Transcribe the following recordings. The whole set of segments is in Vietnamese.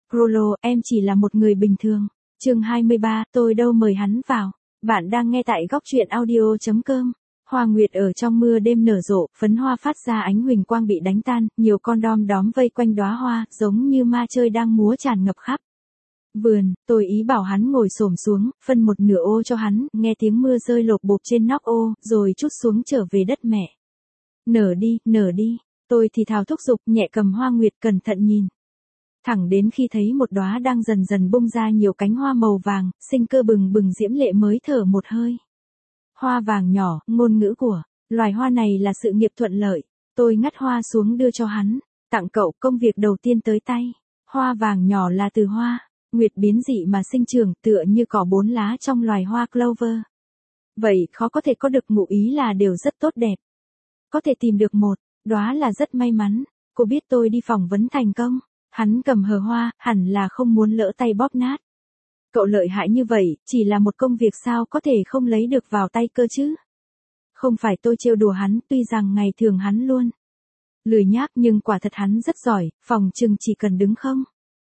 Prolo, em chỉ là một người bình thường. Chương 23, tôi đâu mời hắn vào. Bạn đang nghe tại góc truyện audio.com. Hoa nguyệt ở trong mưa đêm nở rộ, phấn hoa phát ra ánh huỳnh quang bị đánh tan, nhiều con đom đóm vây quanh đóa hoa, giống như ma chơi đang múa tràn ngập khắp vườn. Tôi ý bảo hắn ngồi xổm xuống, phân một nửa ô cho hắn, nghe tiếng mưa rơi lộp bộp trên nóc ô, rồi trút xuống trở về đất mẹ. Nở đi, nở đi. Tôi thì thào thúc giục, nhẹ cầm hoa nguyệt cẩn thận nhìn. Thẳng đến khi thấy một đóa đang dần dần bung ra nhiều cánh hoa màu vàng, sinh cơ bừng bừng diễm lệ mới thở một hơi. Hoa vàng nhỏ, ngôn ngữ của loài hoa này là sự nghiệp thuận lợi. Tôi ngắt hoa xuống đưa cho hắn. Tặng cậu, công việc đầu tiên tới tay. Hoa vàng nhỏ là từ hoa nguyệt biến dị mà sinh trưởng, tựa như cỏ bốn lá trong loài hoa clover. Vậy khó có thể có được, ngụ ý là đều rất tốt đẹp. Có thể tìm được một đóa là rất may mắn. Cô biết tôi đi phỏng vấn thành công. Hắn cầm hờ hoa, hẳn là không muốn lỡ tay bóp nát. Cậu lợi hại như vậy, chỉ là một công việc sao có thể không lấy được vào tay cơ chứ? Không phải tôi trêu đùa hắn, tuy rằng ngày thường hắn luôn lười nhác, nhưng quả thật hắn rất giỏi, phòng chừng chỉ cần đứng không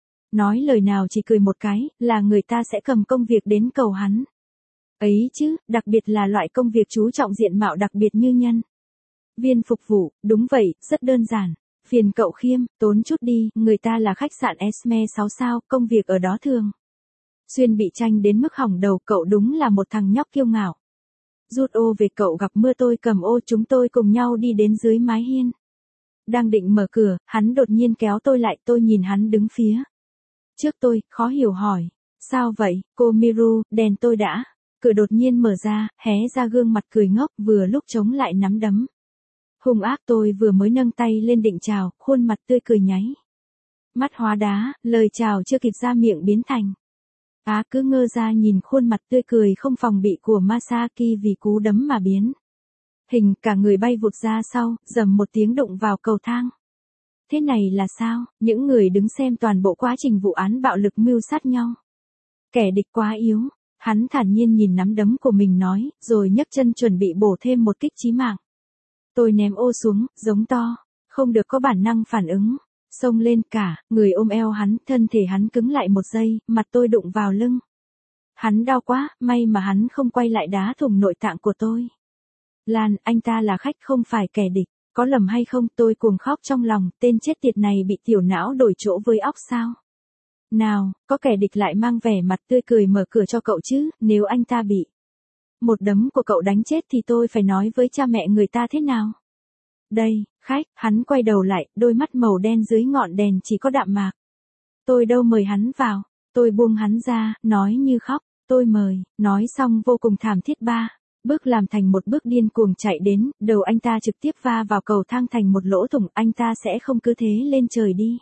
nói lời nào, chỉ cười một cái, là người ta sẽ cầm công việc đến cầu hắn. Ấy chứ, đặc biệt là loại công việc chú trọng diện mạo đặc biệt như nhân viên phục vụ. Đúng vậy, rất đơn giản. Phiền cậu khiêm tốn chút đi, người ta là khách sạn Esme 6 sao, công việc ở đó thường xuyên bị tranh đến mức hỏng đầu. Cậu đúng là một thằng nhóc kiêu ngạo. Rút ô về, cậu gặp mưa tôi cầm ô, chúng tôi cùng nhau đi đến dưới mái hiên. Đang định mở cửa, hắn đột nhiên kéo tôi lại. Tôi nhìn hắn đứng phía trước tôi, khó hiểu hỏi. Sao vậy, cô Miru? Đèn tôi đã. Cửa đột nhiên mở ra, hé ra gương mặt cười ngốc, vừa lúc chống lại nắm đấm hung ác. Tôi vừa mới nâng tay lên định chào, khuôn mặt tươi cười nháy mắt hóa đá, lời chào chưa kịp ra miệng biến thành cứ ngơ ra nhìn khuôn mặt tươi cười không phòng bị của Masaki vì cú đấm mà biến hình, cả người bay vụt ra sau, rầm một tiếng đụng vào cầu thang. Thế này là sao? Những người đứng xem toàn bộ quá trình vụ án bạo lực mưu sát nhau. Kẻ địch quá yếu. Hắn thản nhiên nhìn nắm đấm của mình nói, rồi nhấc chân chuẩn bị bổ thêm một kích chí mạng. Tôi ném ô xuống, giống to, không được có bản năng phản ứng. Xông lên, cả người ôm eo hắn, thân thể hắn cứng lại một giây, mặt tôi đụng vào lưng. Hắn đau quá, may mà hắn không quay lại đá thủng nội tạng của tôi. Lan, anh ta là khách không phải kẻ địch. Có lầm hay không? Tôi cuồng khóc trong lòng, tên chết tiệt này bị tiểu não đổi chỗ với óc sao? Nào, có kẻ địch lại mang vẻ mặt tươi cười mở cửa cho cậu chứ, nếu anh ta bị một đấm của cậu đánh chết thì tôi phải nói với cha mẹ người ta thế nào? Đây, khách, hắn quay đầu lại, đôi mắt màu đen dưới ngọn đèn chỉ có đạm mạc. Tôi đâu mời hắn vào. Tôi buông hắn ra, nói như khóc, tôi mời. Nói xong vô cùng thảm thiết, bước làm thành một bước điên cuồng chạy đến, đầu anh ta trực tiếp va vào cầu thang thành một lỗ thủng, anh ta sẽ không cứ thế lên trời đi.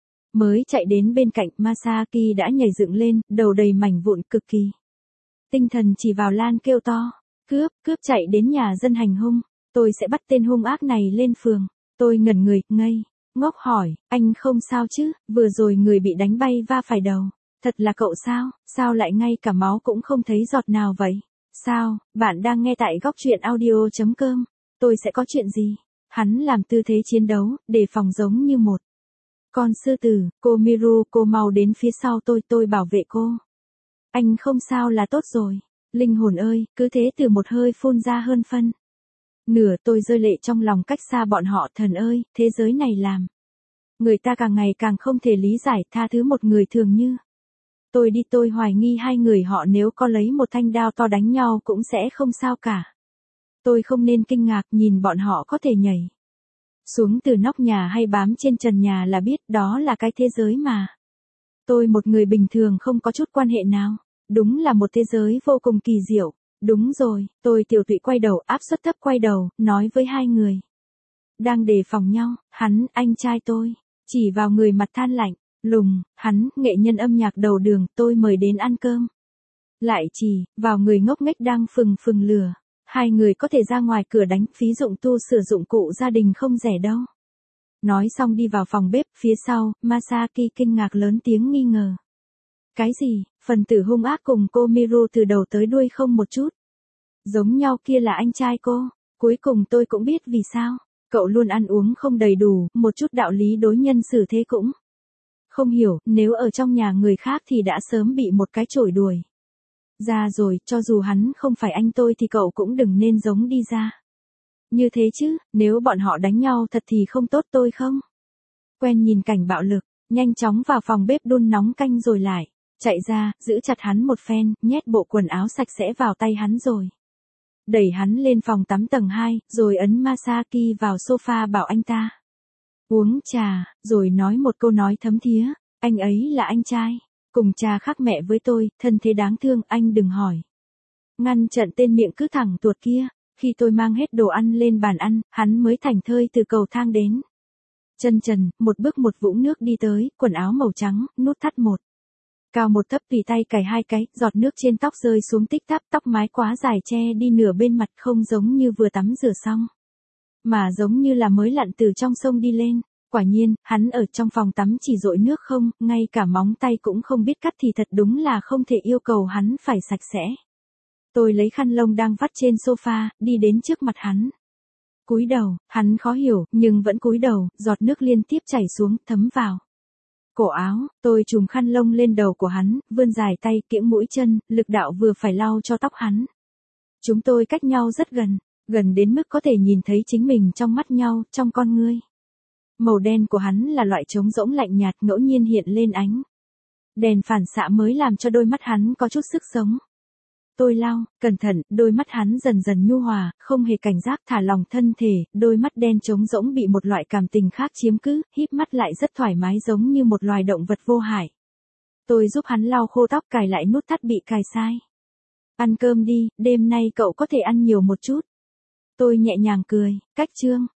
Mới chạy đến bên cạnh, Masaki đã nhảy dựng lên, đầu đầy mảnh vụn, cực kỳ tinh thần chỉ vào Lan kêu to, cướp chạy đến nhà dân hành hung, tôi sẽ bắt tên hung ác này lên phường. Tôi ngẩn người, ngây ngốc hỏi, anh không sao chứ? Vừa rồi người bị đánh bay va phải đầu. Thật là cậu sao? Sao lại ngay cả máu cũng không thấy giọt nào vậy? Sao? Bạn đang nghe tại góc truyện audio.com. Tôi sẽ có chuyện gì? Hắn làm tư thế chiến đấu, đề phòng giống như một con sư tử. Cô Miru, cô mau đến phía sau tôi bảo vệ cô. Anh không sao là tốt rồi. Linh hồn ơi, cứ thế từ một hơi phun ra hơn phân nửa. Tôi rơi lệ trong lòng cách xa bọn họ. Thần ơi, thế giới này làm người ta càng ngày càng không thể lý giải, tha thứ một người thường như tôi đi. Tôi hoài nghi hai người họ nếu có lấy một thanh đao to đánh nhau cũng sẽ không sao cả. Tôi không nên kinh ngạc, nhìn bọn họ có thể nhảy xuống từ nóc nhà hay bám trên trần nhà là biết đó là cái thế giới mà tôi, một người bình thường, không có chút quan hệ nào. Đúng là một thế giới vô cùng kỳ diệu. Đúng rồi, tôi tiểu tụy quay đầu, áp suất thấp quay đầu, nói với hai người đang đề phòng nhau, hắn, anh trai tôi, chỉ vào người mặt than lạnh lùng, hắn, nghệ nhân âm nhạc đầu đường, tôi mời đến ăn cơm. Lại chỉ vào người ngốc nghếch đang phừng lửa. Hai người có thể ra ngoài cửa đánh, phí dụng tu sửa dụng cụ gia đình không rẻ đâu. Nói xong đi vào phòng bếp, phía sau, Masaki kinh ngạc lớn tiếng nghi ngờ. Cái gì? Phần tử hung ác cùng cô Miru từ đầu tới đuôi không một chút giống nhau kia là anh trai cô. Cuối cùng tôi cũng biết vì sao. Cậu luôn ăn uống không đầy đủ, một chút đạo lý đối nhân xử thế cũng Không hiểu, nếu ở trong nhà người khác thì đã sớm bị một cái chổi đuổi ra rồi, cho dù hắn không phải anh tôi thì cậu cũng đừng nên giống đi ra. Như thế chứ, nếu bọn họ đánh nhau thật thì không tốt tôi không? Quen nhìn cảnh bạo lực, nhanh chóng vào phòng bếp đun nóng canh rồi lại chạy ra, giữ chặt hắn một phen, nhét bộ quần áo sạch sẽ vào tay hắn rồi đẩy hắn lên phòng tắm tầng 2, rồi ấn Masaki vào sofa bảo anh ta uống trà, rồi nói một câu nói thấm thía, anh ấy là anh trai, cùng cha khác mẹ với tôi, thân thế đáng thương, anh đừng hỏi. Ngăn trận tên miệng cứ thẳng tuột kia, khi tôi mang hết đồ ăn lên bàn ăn, hắn mới thảnh thơi từ cầu thang đến. Chân trần, một bước một vũng nước đi tới, quần áo màu trắng, nút thắt một. Cao một thấp tùy tay cài 2 cái, giọt nước trên tóc rơi xuống tích tắp, tóc mái quá dài che đi nửa bên mặt, không giống như vừa tắm rửa xong, mà giống như là mới lặn từ trong sông đi lên. Quả nhiên, hắn ở trong phòng tắm chỉ dội nước không, ngay cả móng tay cũng không biết cắt thì thật đúng là không thể yêu cầu hắn phải sạch sẽ. Tôi lấy khăn lông đang vắt trên sofa, đi đến trước mặt hắn. Cúi đầu, hắn khó hiểu, nhưng vẫn cúi đầu, giọt nước liên tiếp chảy xuống, thấm vào cổ áo. Tôi trùm khăn lông lên đầu của hắn, vươn dài tay, kiễng mũi chân, lực đạo vừa phải lau cho tóc hắn. Chúng tôi cách nhau rất gần, gần đến mức có thể nhìn thấy chính mình trong mắt nhau, trong con ngươi. Màu đen của hắn là loại trống rỗng lạnh nhạt, ngẫu nhiên hiện lên ánh đèn phản xạ mới làm cho đôi mắt hắn có chút sức sống. Tôi lau, cẩn thận, đôi mắt hắn dần dần nhu hòa, không hề cảnh giác, thả lòng thân thể, đôi mắt đen trống rỗng bị một loại cảm tình khác chiếm cứ, híp mắt lại rất thoải mái giống như một loài động vật vô hại. Tôi giúp hắn lau khô tóc, cài lại nút thắt bị cài sai. Ăn cơm đi, đêm nay cậu có thể ăn nhiều một chút. Tôi nhẹ nhàng cười, cách chương.